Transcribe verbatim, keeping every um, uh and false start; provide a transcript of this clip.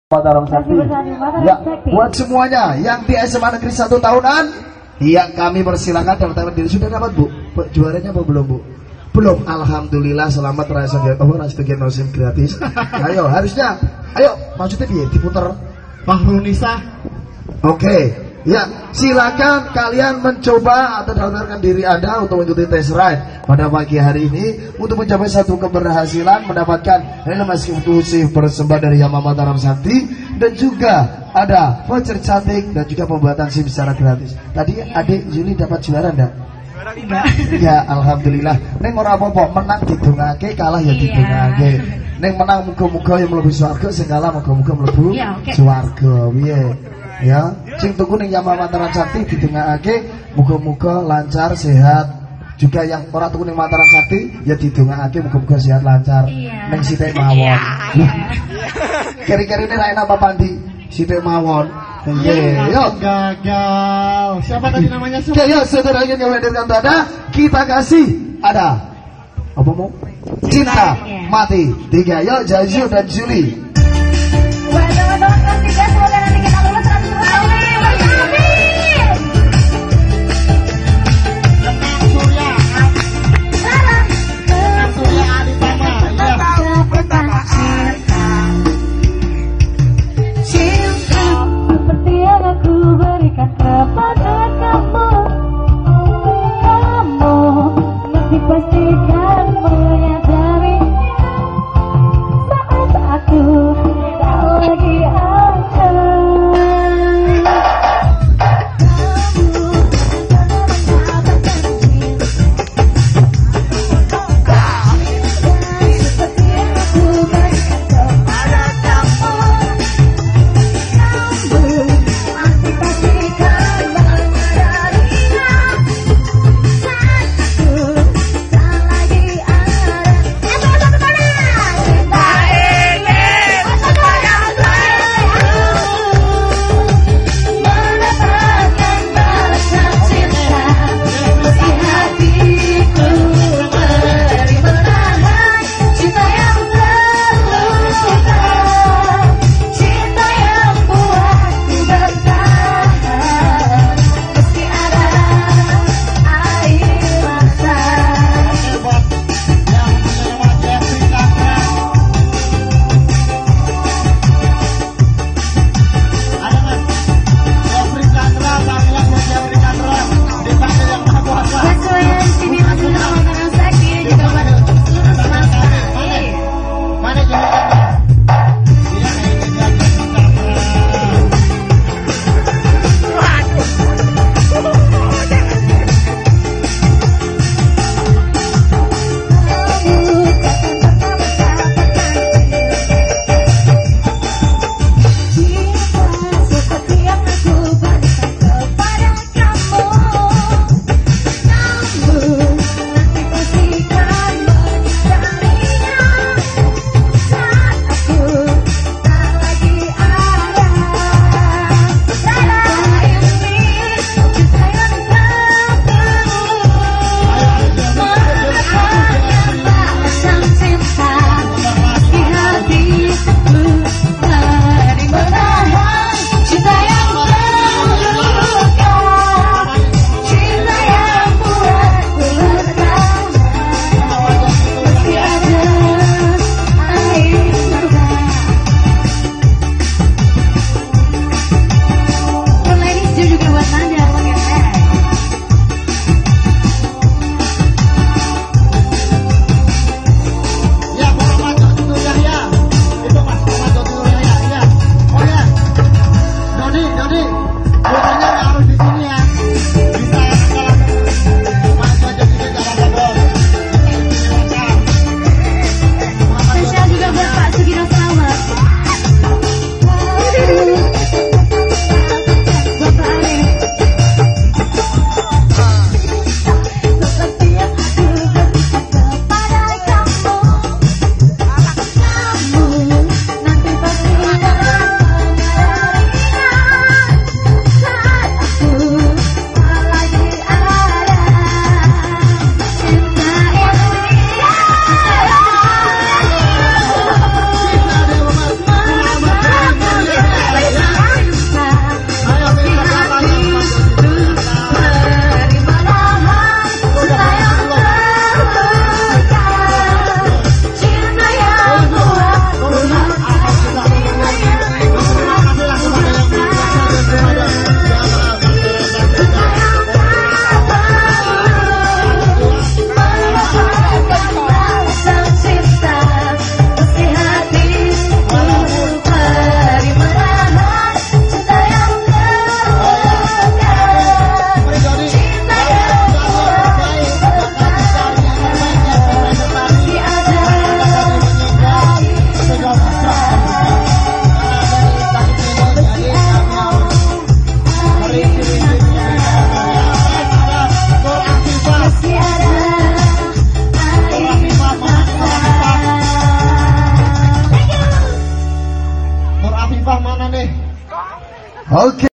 Mataram Sakti. Ya, buat semuanya yang di S M A Negeri satu tahunan, ya kami persilakan daftar diri. Sudah dapat Bu? Juaranya apa belum Bu? Belum. Alhamdulillah, selamat rasa oh rasa genosim gratis. Ayo, harusnya. Ayo, maksudnya dia diputar Fahrunisa. Oke. Okay. Ya, silakan kalian mencoba atau daftarkan diri Anda untuk mengikuti tes ride pada pagi hari ini untuk mencapai satu keberhasilan mendapatkan helm eksklusif persembahan dari Yamaha Mataram Sakti dan juga ada voucher cantik dan juga pembuatan SIM secara gratis. Tadi adik Juli dapat juara enggak? Juara lima. Ya, alhamdulillah. Neng ora apa-apa, menang didongake, kalah ya didongake. Neng menang muga-muga yang mlebu swarga, sing kalah muga-muga mlebu swarga. Piye? Ya, sing tuku ning Yamaha Mataram Sakti didongakake muga-muga lancar sehat. Juga yang ora tuku ning Mataram Sakti ya didongakake muga-muga sehat lancar. Iya. Ning sithik mawon. Keri-kerine ra enak apa Pandi? Sithik mawon. Nggih, yo Gagal. Siapa tadi namanya? Oke, ya saudara yang menghadirkan tanda kita kasih ada apa mau? Cinta mati tiga. Yo Jaju dan Juli. Buat teman-teman kelas tiga semoga nanti kita lulus seratus persen. Surya. Surya Aditama. Seperti yang aku berikan kepada kamu, kamu mesti pastikan menyadari saat aku sebelah mana nih? Oke.